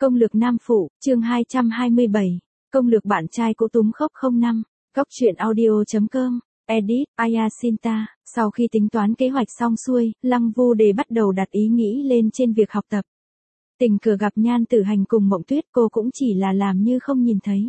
Công lược nam phụ, chương 227. Công lược bạn trai cũ túm khóc 05. Góc truyện audio.com. Edit, Ayasinta. Sau khi tính toán kế hoạch xong xuôi, Lăng Vu Đề bắt đầu đặt ý nghĩ lên trên việc học tập. Tình cờ gặp Nhan Tử Hành cùng Mộng Tuyết, cô cũng chỉ là làm như không nhìn thấy.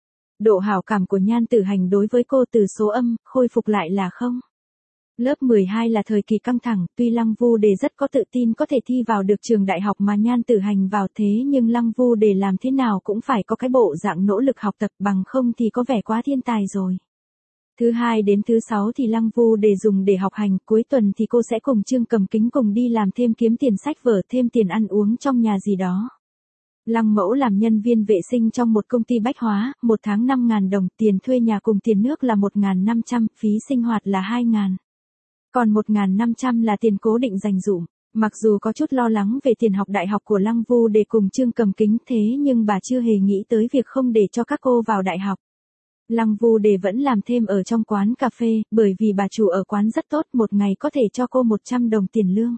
Độ hảo cảm của Nhan Tử Hành đối với cô từ số âm, khôi phục lại là không. Lớp 12 là thời kỳ căng thẳng, tuy Lăng Vu Đề rất có tự tin có thể thi vào được trường đại học mà Nhan Tử Hành vào, thế nhưng Lăng Vu Đề làm thế nào cũng phải có cái bộ dạng nỗ lực học tập, bằng không thì có vẻ quá thiên tài rồi. Thứ hai đến thứ sáu thì Lăng Vu Đề dùng để học hành, cuối tuần thì cô sẽ cùng Trương Cầm Kính cùng đi làm thêm kiếm tiền sách vở, thêm tiền ăn uống trong nhà gì đó. Lăng Mẫu làm nhân viên vệ sinh trong một công ty bách hóa, một tháng 5.000 đồng, tiền thuê nhà cùng tiền nước là 1.500, phí sinh hoạt là 2.000. Còn 1.500 là tiền cố định dành dụm. Mặc dù có chút lo lắng về tiền học đại học của Lăng Vu Đề cùng Trương Cầm Kính, thế nhưng bà chưa hề nghĩ tới việc không để cho các cô vào đại học. Lăng Vu Đề vẫn làm thêm ở trong quán cà phê, bởi vì bà chủ ở quán rất tốt, một ngày có thể cho cô 100 đồng tiền lương.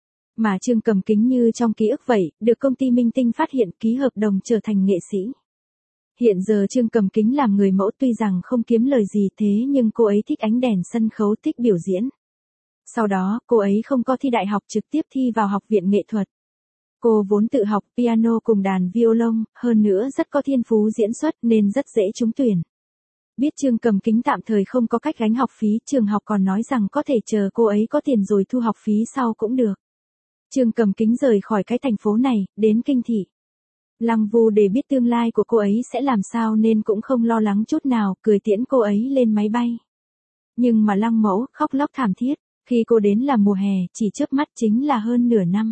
Mà Trương Cầm Kính như trong ký ức vậy, được công ty Minh Tinh phát hiện ký hợp đồng trở thành nghệ sĩ. Hiện giờ Trương Cầm Kính làm người mẫu, tuy rằng không kiếm lời gì, thế nhưng cô ấy thích ánh đèn sân khấu, thích biểu diễn. Sau đó, cô ấy không có thi đại học, trực tiếp thi vào học viện nghệ thuật. Cô vốn tự học piano cùng đàn violon, hơn nữa rất có thiên phú diễn xuất nên rất dễ trúng tuyển. Biết Trương Cầm Kính tạm thời không có cách gánh học phí, trường học còn nói rằng có thể chờ cô ấy có tiền rồi thu học phí sau cũng được. Trương Cầm Kính rời khỏi cái thành phố này, đến Kinh Thị. Lăng Vu Đề biết tương lai của cô ấy sẽ làm sao nên cũng không lo lắng chút nào, cười tiễn cô ấy lên máy bay. Nhưng mà Lăng Mẫu khóc lóc thảm thiết. Khi cô đến là mùa hè, chỉ chớp mắt chính là hơn nửa năm.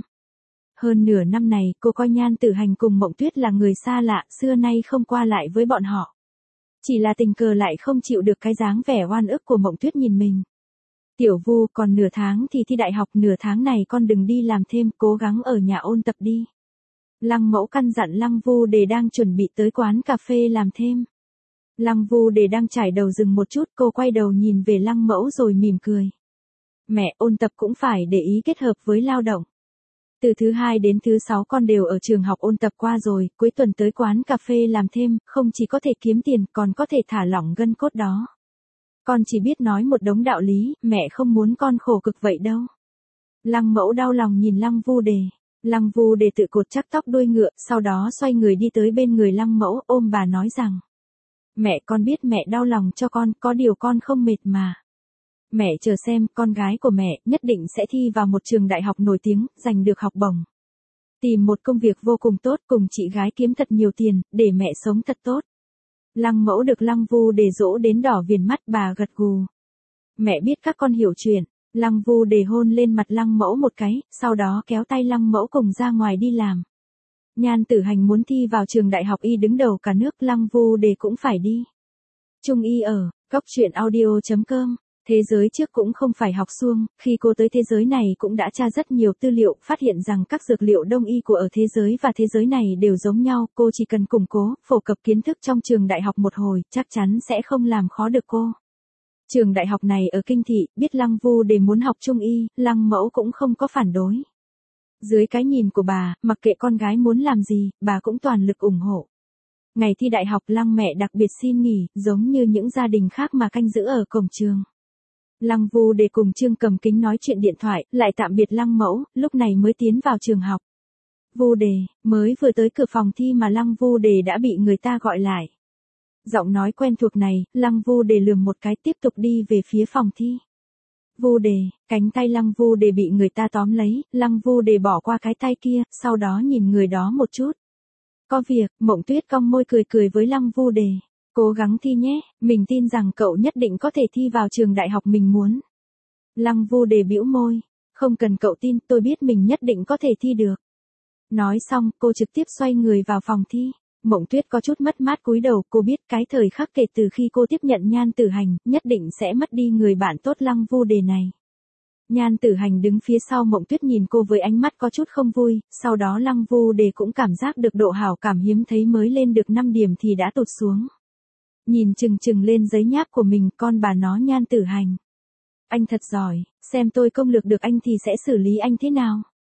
Hơn nửa năm này, cô coi Nhan Tử Hành cùng Mộng Tuyết là người xa lạ, xưa nay không qua lại với bọn họ. Chỉ là tình cờ lại không chịu được cái dáng vẻ oan ức của Mộng Tuyết nhìn mình. Tiểu Vu, còn nửa tháng thì thi đại học, nửa tháng này con đừng đi làm thêm, cố gắng ở nhà ôn tập đi. Lăng Mẫu căn dặn Lăng Vu Đề đang chuẩn bị tới quán cà phê làm thêm. Lăng Vu Đề đang trải đầu dừng một chút, cô quay đầu nhìn về Lăng Mẫu rồi mỉm cười. Mẹ, ôn tập cũng phải để ý kết hợp với lao động. Từ thứ hai đến thứ sáu con đều ở trường học ôn tập qua rồi, cuối tuần tới quán cà phê làm thêm, không chỉ có thể kiếm tiền, còn có thể thả lỏng gân cốt đó. Con chỉ biết nói một đống đạo lý, mẹ không muốn con khổ cực vậy đâu. Lăng Mẫu đau lòng nhìn Lăng Vu Đề. Lăng Vu Đề tự cột chắc tóc đuôi ngựa, sau đó xoay người đi tới bên người Lăng Mẫu, ôm bà nói rằng: Mẹ, con biết mẹ đau lòng cho con, có điều con không mệt mà. Mẹ chờ xem, con gái của mẹ nhất định sẽ thi vào một trường đại học nổi tiếng, giành được học bổng. Tìm một công việc vô cùng tốt, cùng chị gái kiếm thật nhiều tiền, để mẹ sống thật tốt. Lăng Mẫu được Lăng Vu Đề dỗ đến đỏ viền mắt, bà gật gù. Mẹ biết các con hiểu chuyện. Lăng Vu Đề hôn lên mặt Lăng Mẫu một cái, sau đó kéo tay Lăng Mẫu cùng ra ngoài đi làm. Nhan Tử Hành muốn thi vào trường đại học y đứng đầu cả nước, Lăng Vu Đề cũng phải đi. Trung y ở, góc truyện audio.com. Thế giới trước cũng không phải học suông, khi cô tới thế giới này cũng đã tra rất nhiều tư liệu, phát hiện rằng các dược liệu đông y của ở thế giới và thế giới này đều giống nhau, cô chỉ cần củng cố, phổ cập kiến thức trong trường đại học một hồi, chắc chắn sẽ không làm khó được cô. Trường đại học này ở Kinh Thị, biết Lăng Vu Đề muốn học Trung y, Lăng Mẫu cũng không có phản đối. Dưới cái nhìn của bà, mặc kệ con gái muốn làm gì, bà cũng toàn lực ủng hộ. Ngày thi đại học, Lăng mẹ đặc biệt xin nghỉ, giống như những gia đình khác mà canh giữ ở cổng trường. Lăng Vu Đề cùng Trương Cầm Kính nói chuyện điện thoại, lại tạm biệt Lăng Mẫu, lúc này mới tiến vào trường học. Vu Đề, mới vừa tới cửa phòng thi mà Lăng Vu Đề đã bị người ta gọi lại. Giọng nói quen thuộc này, Lăng Vu Đề lườm một cái, tiếp tục đi về phía phòng thi. Vu Đề, cánh tay Lăng Vu Đề bị người ta tóm lấy, Lăng Vu Đề bỏ qua cái tay kia, sau đó nhìn người đó một chút. Có việc, Mộng Tuyết cong môi cười cười với Lăng Vu Đề. Cố gắng thi nhé, mình tin rằng cậu nhất định có thể thi vào trường đại học mình muốn. Lăng Vu Đề bĩu môi. Không cần cậu tin, tôi biết mình nhất định có thể thi được. Nói xong, cô trực tiếp xoay người vào phòng thi. Mộng Tuyết có chút mất mát cúi đầu, cô biết cái thời khắc kể từ khi cô tiếp nhận Nhan Tử Hành, nhất định sẽ mất đi người bạn tốt Lăng Vu Đề này. Nhan Tử Hành đứng phía sau Mộng Tuyết nhìn cô với ánh mắt có chút không vui, sau đó Lăng Vu Đề cũng cảm giác được độ hảo cảm hiếm thấy mới lên được 5 điểm thì đã tụt xuống. Nhìn chừng chừng lên giấy nháp của mình, con bà nó Nhan Tử Hành. Anh thật giỏi, xem tôi công lược được anh thì sẽ xử lý anh thế nào.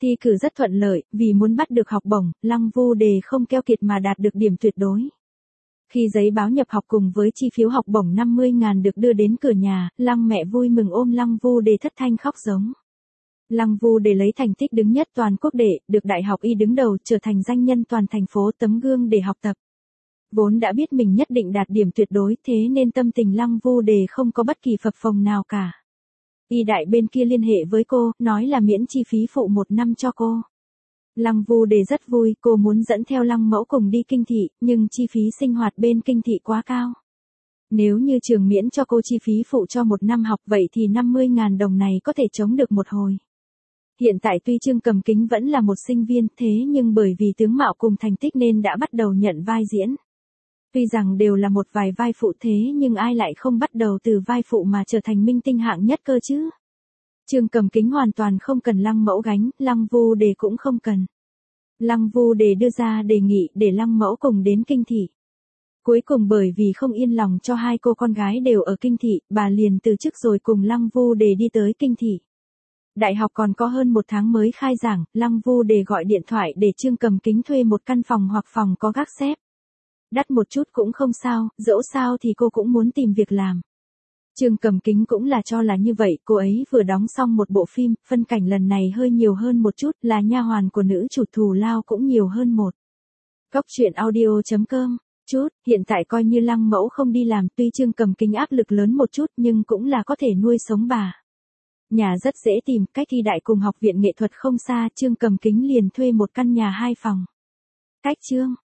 Thi cử rất thuận lợi, vì muốn bắt được học bổng, Lăng Vu Đề không keo kiệt mà đạt được điểm tuyệt đối. Khi giấy báo nhập học cùng với chi phiếu học bổng 50.000 được đưa đến cửa nhà, Lăng mẹ vui mừng ôm Lăng Vu Đề thất thanh khóc giống. Lăng Vu Đề lấy thành tích đứng nhất toàn quốc để, được Đại học Y đứng đầu, trở thành danh nhân toàn thành phố tấm gương để học tập. Vốn đã biết mình nhất định đạt điểm tuyệt đối, thế nên tâm tình Lăng Vu Đề không có bất kỳ phập phồng nào cả. Y đại bên kia liên hệ với cô, nói là miễn chi phí phụ 1 năm cho cô. Lăng Vu Đề rất vui, cô muốn dẫn theo Lăng Mẫu cùng đi kinh thị, nhưng chi phí sinh hoạt bên kinh thị quá cao. Nếu như trường miễn cho cô chi phí phụ cho 1 năm học vậy thì 50.000 đồng này có thể chống được một hồi. Hiện tại tuy Trương Cầm Kính vẫn là một sinh viên, thế nhưng bởi vì tướng mạo cùng thành tích nên đã bắt đầu nhận vai diễn. Tuy rằng đều là một vài vai phụ thế nhưng ai lại không bắt đầu từ vai phụ mà trở thành minh tinh hạng nhất cơ chứ. Trương Cầm Kính hoàn toàn không cần Lăng Mẫu gánh, Lăng Vu Đề cũng không cần. Lăng Vu Đề đưa ra đề nghị để Lăng Mẫu cùng đến kinh thị. Cuối cùng bởi vì không yên lòng cho hai cô con gái đều ở kinh thị, bà liền từ chức rồi cùng Lăng Vu Đề đi tới kinh thị. Đại học còn có hơn 1 tháng mới khai giảng, Lăng Vu Đề gọi điện thoại để Trương Cầm Kính thuê một căn phòng hoặc phòng có gác xếp. Đắt một chút cũng không sao, dẫu sao thì cô cũng muốn tìm việc làm. Trương Cầm Kính cũng là cho là như vậy, cô ấy vừa đóng xong một bộ phim, phân cảnh lần này hơi nhiều hơn một chút, là nha hoàn của nữ chủ thù lao cũng nhiều hơn một. Góc truyện audio.com. Hiện tại coi như Lăng Mẫu không đi làm, tuy Trương Cầm Kính áp lực lớn một chút nhưng cũng là có thể nuôi sống bà. Nhà rất dễ tìm, cách Y đại cùng học viện nghệ thuật không xa, Trương Cầm Kính liền thuê một căn nhà 2 phòng. Cách Trương